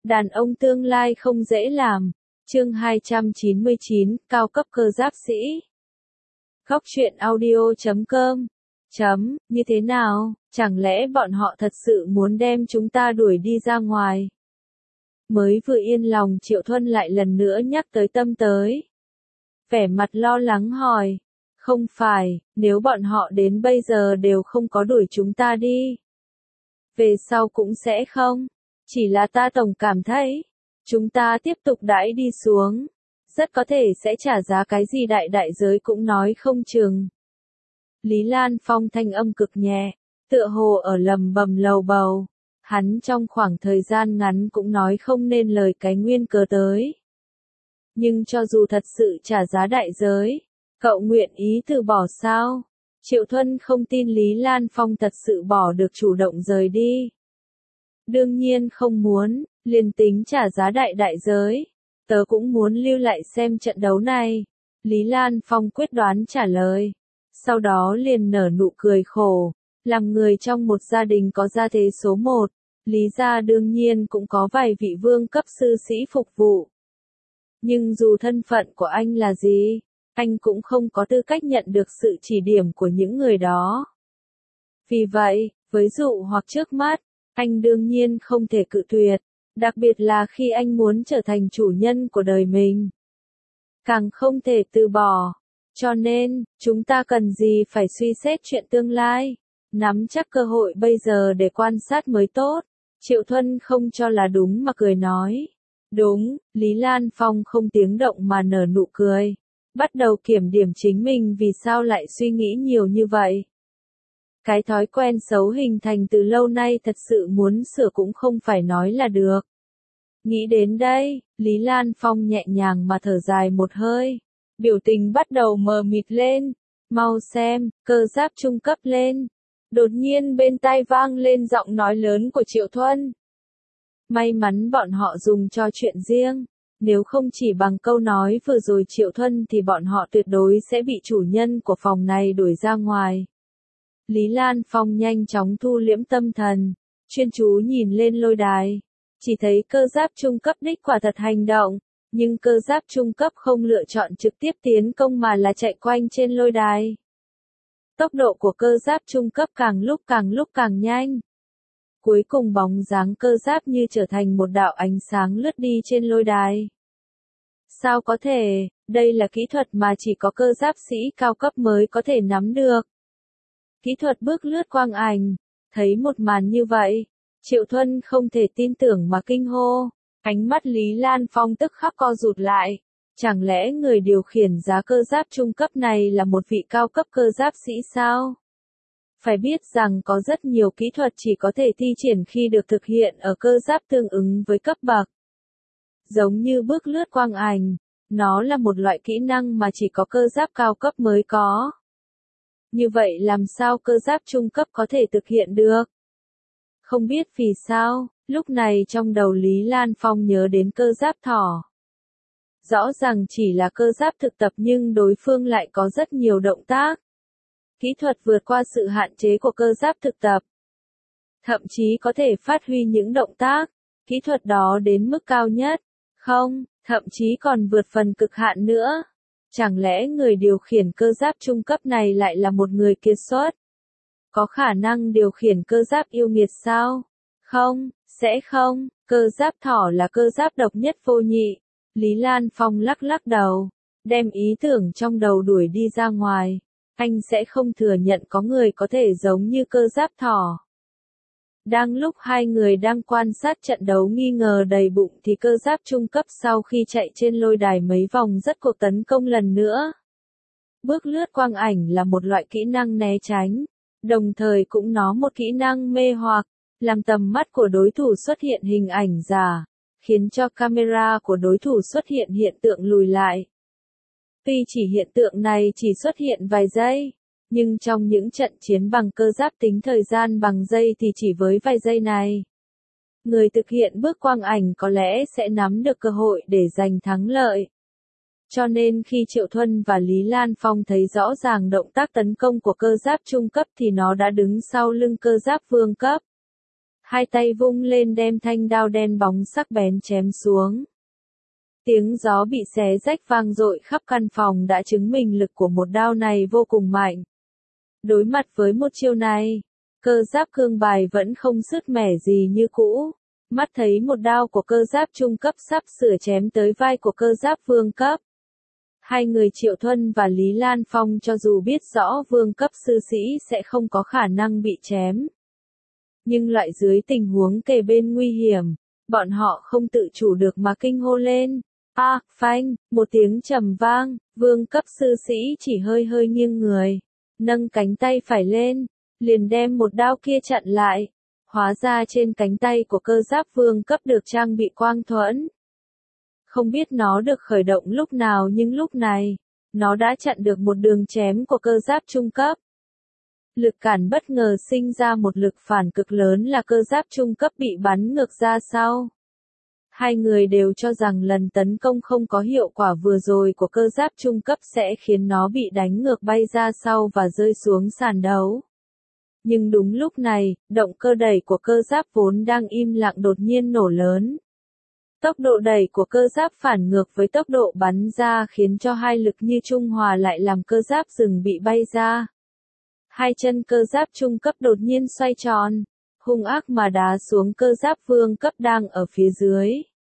Đàn ông tương lai không dễ làm. Chương 299, cao cấp cơ giáp sĩ. Góc truyện audio.com. Như thế nào, chẳng lẽ bọn họ thật sự muốn đem chúng ta đuổi đi ra ngoài? Mới vừa yên lòng Triệu Thuân lại lần nữa nhắc tới Tâm tới. Vẻ mặt lo lắng hỏi. Không phải, nếu bọn họ đến bây giờ đều không có đuổi chúng ta đi. Về sau cũng sẽ không. Chỉ là ta tổng cảm thấy, chúng ta tiếp tục đãi đi xuống, rất có thể sẽ trả giá cái gì đại giới cũng nói không chừng. Lý Lan Phong thanh âm cực nhẹ, tựa hồ ở lầm bầm lầu bầu, hắn trong khoảng thời gian ngắn cũng nói không nên lời cái nguyên cớ tới. Nhưng cho dù thật sự trả giá đại giới, cậu nguyện ý từ bỏ sao? Triệu Thuân không tin Lý Lan Phong thật sự bỏ được chủ động rời đi. Đương nhiên không muốn, liền tính trả giá đại giới, tớ cũng muốn lưu lại xem trận đấu này. Lý Lan Phong quyết đoán trả lời. Sau đó liền nở nụ cười khổ, làm người trong một gia đình có gia thế số 1, Lý gia đương nhiên cũng có vài vị vương cấp sư sĩ phục vụ. Nhưng dù thân phận của anh là gì, anh cũng không có tư cách nhận được sự chỉ điểm của những người đó. Vì vậy, với dụ hoặc trước mắt, anh đương nhiên không thể cự tuyệt, đặc biệt là khi anh muốn trở thành chủ nhân của đời mình. Càng không thể từ bỏ. Cho nên, chúng ta cần gì phải suy xét chuyện tương lai, nắm chắc cơ hội bây giờ để quan sát mới tốt. Triệu Thuân không cho là đúng mà cười nói. Đúng, Lý Lan Phong không tiếng động mà nở nụ cười. Bắt đầu kiểm điểm chính mình vì sao lại suy nghĩ nhiều như vậy. Cái thói quen xấu hình thành từ lâu nay thật sự muốn sửa cũng không phải nói là được. Nghĩ đến đây, Lý Lan Phong nhẹ nhàng mà thở dài một hơi. Biểu tình bắt đầu mờ mịt lên. Mau xem, cơ giáp trung cấp lên. Đột nhiên bên tai vang lên giọng nói lớn của Triệu Thuân. May mắn bọn họ dùng cho chuyện riêng. Nếu không chỉ bằng câu nói vừa rồi Triệu Thuân thì bọn họ tuyệt đối sẽ bị chủ nhân của phòng này đuổi ra ngoài. Lý Lan Phong nhanh chóng thu liễm tâm thần, chuyên chú nhìn lên lôi đài. Chỉ thấy cơ giáp trung cấp đích quả thật hành động, nhưng cơ giáp trung cấp không lựa chọn trực tiếp tiến công mà là chạy quanh trên lôi đài. Tốc độ của cơ giáp trung cấp càng lúc càng nhanh. Cuối cùng bóng dáng cơ giáp như trở thành một đạo ánh sáng lướt đi trên lôi đài. Sao có thể, đây là kỹ thuật mà chỉ có cơ giáp sĩ cao cấp mới có thể nắm được. Kỹ thuật bước lướt quang ảnh, thấy một màn như vậy, Triệu Thuân không thể tin tưởng mà kinh hô, ánh mắt Lý Lan Phong tức khắc co rụt lại, chẳng lẽ người điều khiển giá cơ giáp trung cấp này là một vị cao cấp cơ giáp sĩ sao? Phải biết rằng có rất nhiều kỹ thuật chỉ có thể thi triển khi được thực hiện ở cơ giáp tương ứng với cấp bậc. Giống như bước lướt quang ảnh, nó là một loại kỹ năng mà chỉ có cơ giáp cao cấp mới có. Như vậy làm sao cơ giáp trung cấp có thể thực hiện được? Không biết vì sao, lúc này trong đầu Lý Lan Phong nhớ đến cơ giáp thỏ. Rõ ràng chỉ là cơ giáp thực tập nhưng đối phương lại có rất nhiều động tác. Kỹ thuật vượt qua sự hạn chế của cơ giáp thực tập. Thậm chí có thể phát huy những động tác, kỹ thuật đó đến mức cao nhất. Không, thậm chí còn vượt phần cực hạn nữa. Chẳng lẽ người điều khiển cơ giáp trung cấp này lại là một người kiệt xuất? Có khả năng điều khiển cơ giáp yêu nghiệt sao? Không, sẽ không, cơ giáp thỏ là cơ giáp độc nhất vô nhị. Lý Lan Phong lắc đầu, đem ý tưởng trong đầu đuổi đi ra ngoài. Anh sẽ không thừa nhận có người có thể giống như cơ giáp thỏ. Đang lúc hai người đang quan sát trận đấu nghi ngờ đầy bụng thì cơ giáp trung cấp sau khi chạy trên lôi đài mấy vòng rất cuộc tấn công lần nữa. Bước lướt quang ảnh là một loại kỹ năng né tránh, đồng thời cũng nó một kỹ năng mê hoặc, làm tầm mắt của đối thủ xuất hiện hình ảnh giả, khiến cho camera của đối thủ xuất hiện hiện tượng lùi lại. Tuy chỉ hiện tượng này chỉ xuất hiện vài giây, nhưng trong những trận chiến bằng cơ giáp tính thời gian bằng giây thì chỉ với vài giây này. Người thực hiện bước quang ảnh có lẽ sẽ nắm được cơ hội để giành thắng lợi. Cho nên khi Triệu Thuân và Lý Lan Phong thấy rõ ràng động tác tấn công của cơ giáp trung cấp thì nó đã đứng sau lưng cơ giáp vương cấp. Hai tay vung lên đem thanh đao đen bóng sắc bén chém xuống. Tiếng gió bị xé rách vang dội khắp căn phòng đã chứng minh lực của một đao này vô cùng mạnh. Đối mặt với một chiêu này, cơ giáp cương bài vẫn không sứt mẻ gì như cũ. Mắt thấy một đao của cơ giáp trung cấp sắp sửa chém tới vai của cơ giáp vương cấp. Hai người Triệu Thuân và Lý Lan Phong cho dù biết rõ vương cấp sư sĩ sẽ không có khả năng bị chém. Nhưng loại dưới tình huống kề bên nguy hiểm, bọn họ không tự chủ được mà kinh hô lên. Phanh, một tiếng trầm vang, vương cấp sư sĩ chỉ hơi hơi nghiêng người, nâng cánh tay phải lên, liền đem một đao kia chặn lại. Hóa ra trên cánh tay của cơ giáp vương cấp được trang bị quang thuẫn. Không biết nó được khởi động lúc nào nhưng lúc này, nó đã chặn được một đường chém của cơ giáp trung cấp. Lực cản bất ngờ sinh ra một lực phản cực lớn là cơ giáp trung cấp bị bắn ngược ra sau. Hai người đều cho rằng lần tấn công không có hiệu quả vừa rồi của cơ giáp trung cấp sẽ khiến nó bị đánh ngược bay ra sau và rơi xuống sàn đấu. Nhưng đúng lúc này, động cơ đẩy của cơ giáp vốn đang im lặng đột nhiên nổ lớn. Tốc độ đẩy của cơ giáp phản ngược với tốc độ bắn ra khiến cho hai lực như trung hòa lại làm cơ giáp rừng bị bay ra. Hai chân cơ giáp trung cấp đột nhiên xoay tròn, hung ác mà đá xuống cơ giáp vương cấp đang ở phía dưới.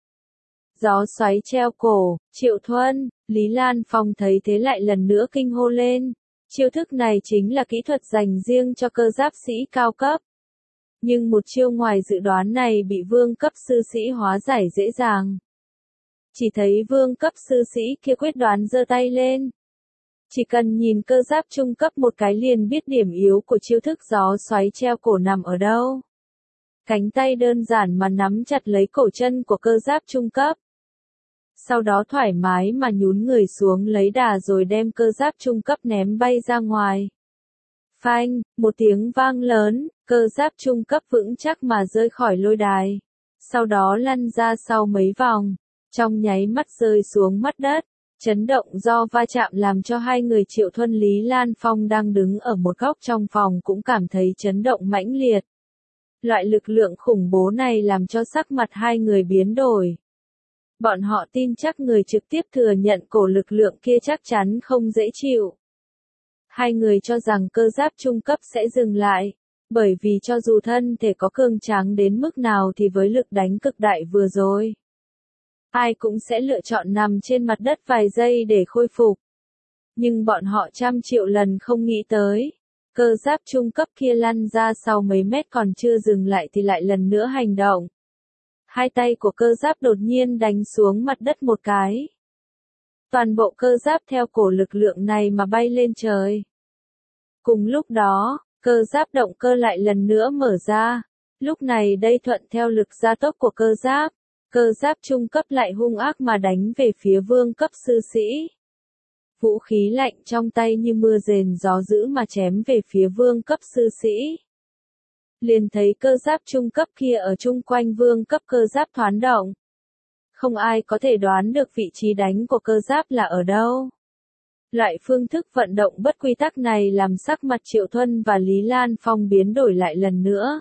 Gió xoáy treo cổ, Triệu Thuân, Lý Lan Phong thấy thế lại lần nữa kinh hô lên. Chiêu thức này chính là kỹ thuật dành riêng cho cơ giáp sĩ cao cấp. Nhưng một chiêu ngoài dự đoán này bị vương cấp sư sĩ hóa giải dễ dàng. Chỉ thấy vương cấp sư sĩ kia quyết đoán giơ tay lên. Chỉ cần nhìn cơ giáp trung cấp một cái liền biết điểm yếu của chiêu thức gió xoáy treo cổ nằm ở đâu. Cánh tay đơn giản mà nắm chặt lấy cổ chân của cơ giáp trung cấp. Sau đó thoải mái mà nhún người xuống lấy đà rồi đem cơ giáp trung cấp ném bay ra ngoài. Phanh, một tiếng vang lớn, cơ giáp trung cấp vững chắc mà rơi khỏi lôi đài. Sau đó lăn ra sau mấy vòng, trong nháy mắt rơi xuống mặt đất. Chấn động do va chạm làm cho hai người Triệu Thuân Lý Lan Phong đang đứng ở một góc trong phòng cũng cảm thấy chấn động mãnh liệt. Loại lực lượng khủng bố này làm cho sắc mặt hai người biến đổi. Bọn họ tin chắc người trực tiếp thừa nhận cổ lực lượng kia chắc chắn không dễ chịu. Hai người cho rằng cơ giáp trung cấp sẽ dừng lại, bởi vì cho dù thân thể có cường tráng đến mức nào thì với lực đánh cực đại vừa rồi, ai cũng sẽ lựa chọn nằm trên mặt đất vài giây để khôi phục. Nhưng bọn họ trăm triệu lần không nghĩ tới, cơ giáp trung cấp kia lăn ra sau mấy mét còn chưa dừng lại thì lại lần nữa hành động. Hai tay của cơ giáp đột nhiên đánh xuống mặt đất một cái. Toàn bộ cơ giáp theo cổ lực lượng này mà bay lên trời. Cùng lúc đó, cơ giáp động cơ lại lần nữa mở ra. Lúc này đây thuận theo lực gia tốc của cơ giáp trung cấp lại hung ác mà đánh về phía vương cấp sư sĩ. Vũ khí lạnh trong tay như mưa rền gió dữ mà chém về phía vương cấp sư sĩ. Liền thấy cơ giáp trung cấp kia ở chung quanh vương cấp cơ giáp thoáng động. Không ai có thể đoán được vị trí đánh của cơ giáp là ở đâu. Loại phương thức vận động bất quy tắc này làm sắc mặt Triệu Thuân và Lý Lan Phong biến đổi lại lần nữa.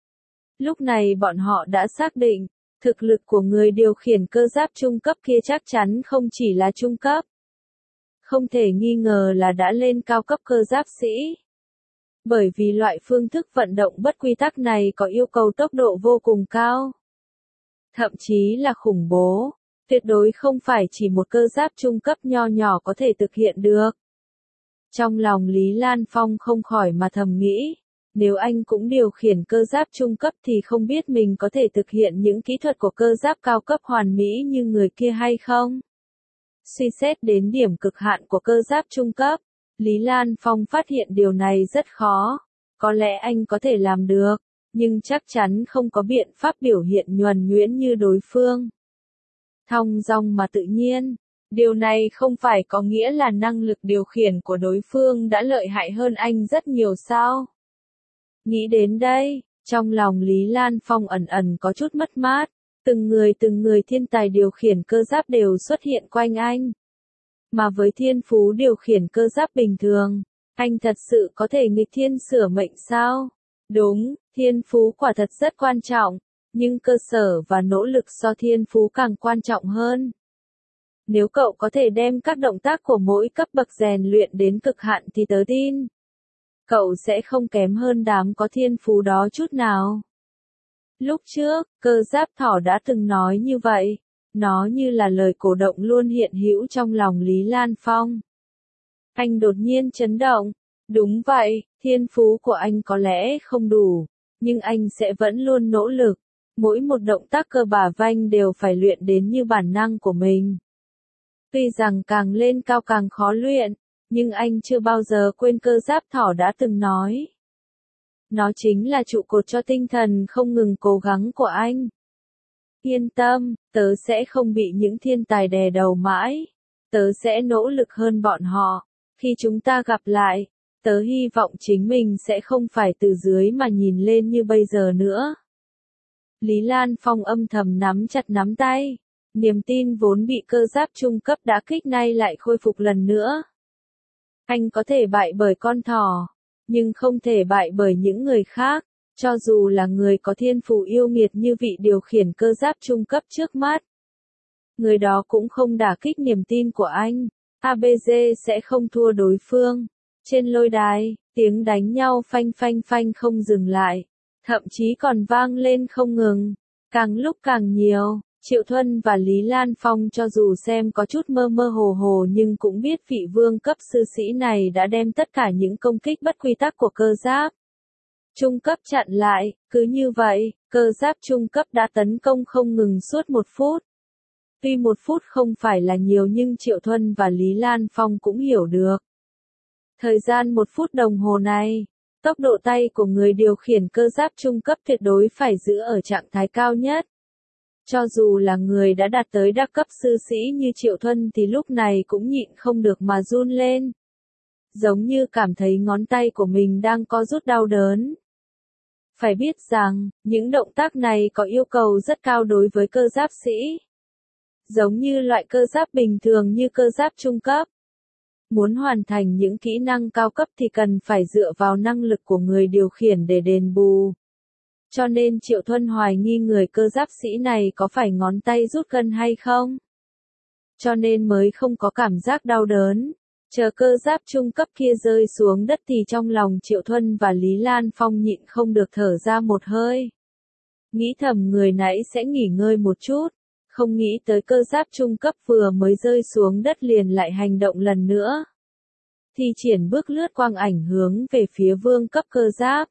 Lúc này bọn họ đã xác định, thực lực của người điều khiển cơ giáp trung cấp kia chắc chắn không chỉ là trung cấp. Không thể nghi ngờ là đã lên cao cấp cơ giáp sĩ. Bởi vì loại phương thức vận động bất quy tắc này có yêu cầu tốc độ vô cùng cao. Thậm chí là khủng bố, tuyệt đối không phải chỉ một cơ giáp trung cấp nho nhỏ có thể thực hiện được. Trong lòng Lý Lan Phong không khỏi mà thầm nghĩ, nếu anh cũng điều khiển cơ giáp trung cấp thì không biết mình có thể thực hiện những kỹ thuật của cơ giáp cao cấp hoàn mỹ như người kia hay không. Suy xét đến điểm cực hạn của cơ giáp trung cấp, Lý Lan Phong phát hiện điều này rất khó. Có lẽ anh có thể làm được, nhưng chắc chắn không có biện pháp biểu hiện nhuần nhuyễn như đối phương. Thong dong mà tự nhiên, điều này không phải có nghĩa là năng lực điều khiển của đối phương đã lợi hại hơn anh rất nhiều sao? Nghĩ đến đây, trong lòng Lý Lan Phong ẩn ẩn có chút mất mát, từng người thiên tài điều khiển cơ giáp đều xuất hiện quanh anh. Mà với thiên phú điều khiển cơ giáp bình thường, anh thật sự có thể nghịch thiên sửa mệnh sao? Đúng, thiên phú quả thật rất quan trọng, nhưng cơ sở và nỗ lực so thiên phú càng quan trọng hơn. Nếu cậu có thể đem các động tác của mỗi cấp bậc rèn luyện đến cực hạn thì tớ tin, cậu sẽ không kém hơn đám có thiên phú đó chút nào. Lúc trước, Cơ Giáp Thỏ đã từng nói như vậy, nó như là lời cổ động luôn hiện hữu trong lòng Lý Lan Phong. Anh đột nhiên chấn động, đúng vậy, thiên phú của anh có lẽ không đủ, nhưng anh sẽ vẫn luôn nỗ lực, mỗi một động tác cơ bả vai đều phải luyện đến như bản năng của mình. Tuy rằng càng lên cao càng khó luyện, nhưng anh chưa bao giờ quên Cơ Giáp Thỏ đã từng nói. Nó chính là trụ cột cho tinh thần không ngừng cố gắng của anh. Yên tâm, tớ sẽ không bị những thiên tài đè đầu mãi. Tớ sẽ nỗ lực hơn bọn họ. Khi chúng ta gặp lại, tớ hy vọng chính mình sẽ không phải từ dưới mà nhìn lên như bây giờ nữa. Lý Lan Phong âm thầm nắm chặt nắm tay. Niềm tin vốn bị cơ giáp trung cấp đả kích nay lại khôi phục lần nữa. Anh có thể bại bởi con thỏ, nhưng không thể bại bởi những người khác, cho dù là người có thiên phú yêu nghiệt như vị điều khiển cơ giáp trung cấp trước mắt. Người đó cũng không đả kích niềm tin của anh. ABG sẽ không thua đối phương. Trên lôi đài, tiếng đánh nhau phanh phanh phanh không dừng lại, thậm chí còn vang lên không ngừng, càng lúc càng nhiều. Triệu Thuân và Lý Lan Phong cho dù xem có chút mơ mơ hồ hồ nhưng cũng biết vị vương cấp sư sĩ này đã đem tất cả những công kích bất quy tắc của cơ giáp trung cấp chặn lại, cứ như vậy, cơ giáp trung cấp đã tấn công không ngừng suốt 1 phút. Tuy 1 phút không phải là nhiều nhưng Triệu Thuân và Lý Lan Phong cũng hiểu được. Thời gian 1 phút đồng hồ này, tốc độ tay của người điều khiển cơ giáp trung cấp tuyệt đối phải giữ ở trạng thái cao nhất. Cho dù là người đã đạt tới đắc cấp sư sĩ như Triệu Thuân thì lúc này cũng nhịn không được mà run lên. Giống như cảm thấy ngón tay của mình đang co rút đau đớn. Phải biết rằng, những động tác này có yêu cầu rất cao đối với cơ giáp sĩ. Giống như loại cơ giáp bình thường như cơ giáp trung cấp. Muốn hoàn thành những kỹ năng cao cấp thì cần phải dựa vào năng lực của người điều khiển để đền bù. Cho nên Triệu Thuân hoài nghi người cơ giáp sĩ này có phải ngón tay rút gân hay không. Cho nên mới không có cảm giác đau đớn. Chờ cơ giáp trung cấp kia rơi xuống đất thì trong lòng Triệu Thuân và Lý Lan Phong nhịn không được thở ra một hơi. Nghĩ thầm người nãy sẽ nghỉ ngơi một chút, không nghĩ tới cơ giáp trung cấp vừa mới rơi xuống đất liền lại hành động lần nữa. Thi triển bước lướt quang ảnh hướng về phía vương cấp cơ giáp.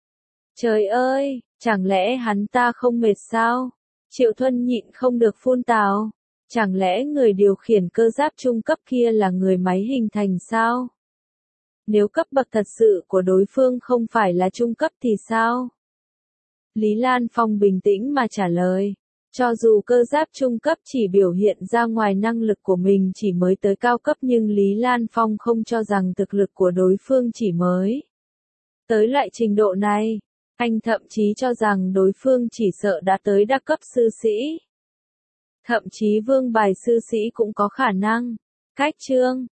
Trời ơi, chẳng lẽ hắn ta không mệt sao? Triệu Thuân nhịn không được phun tào. Chẳng lẽ người điều khiển cơ giáp trung cấp kia là người máy hình thành sao? Nếu cấp bậc thật sự của đối phương không phải là trung cấp thì sao? Lý Lan Phong bình tĩnh mà trả lời. Cho dù cơ giáp trung cấp chỉ biểu hiện ra ngoài năng lực của mình chỉ mới tới cao cấp nhưng Lý Lan Phong không cho rằng thực lực của đối phương chỉ mới tới loại trình độ này. Anh thậm chí cho rằng đối phương chỉ sợ đã tới đắc cấp sư sĩ. Thậm chí vương bài sư sĩ cũng có khả năng. Cách chương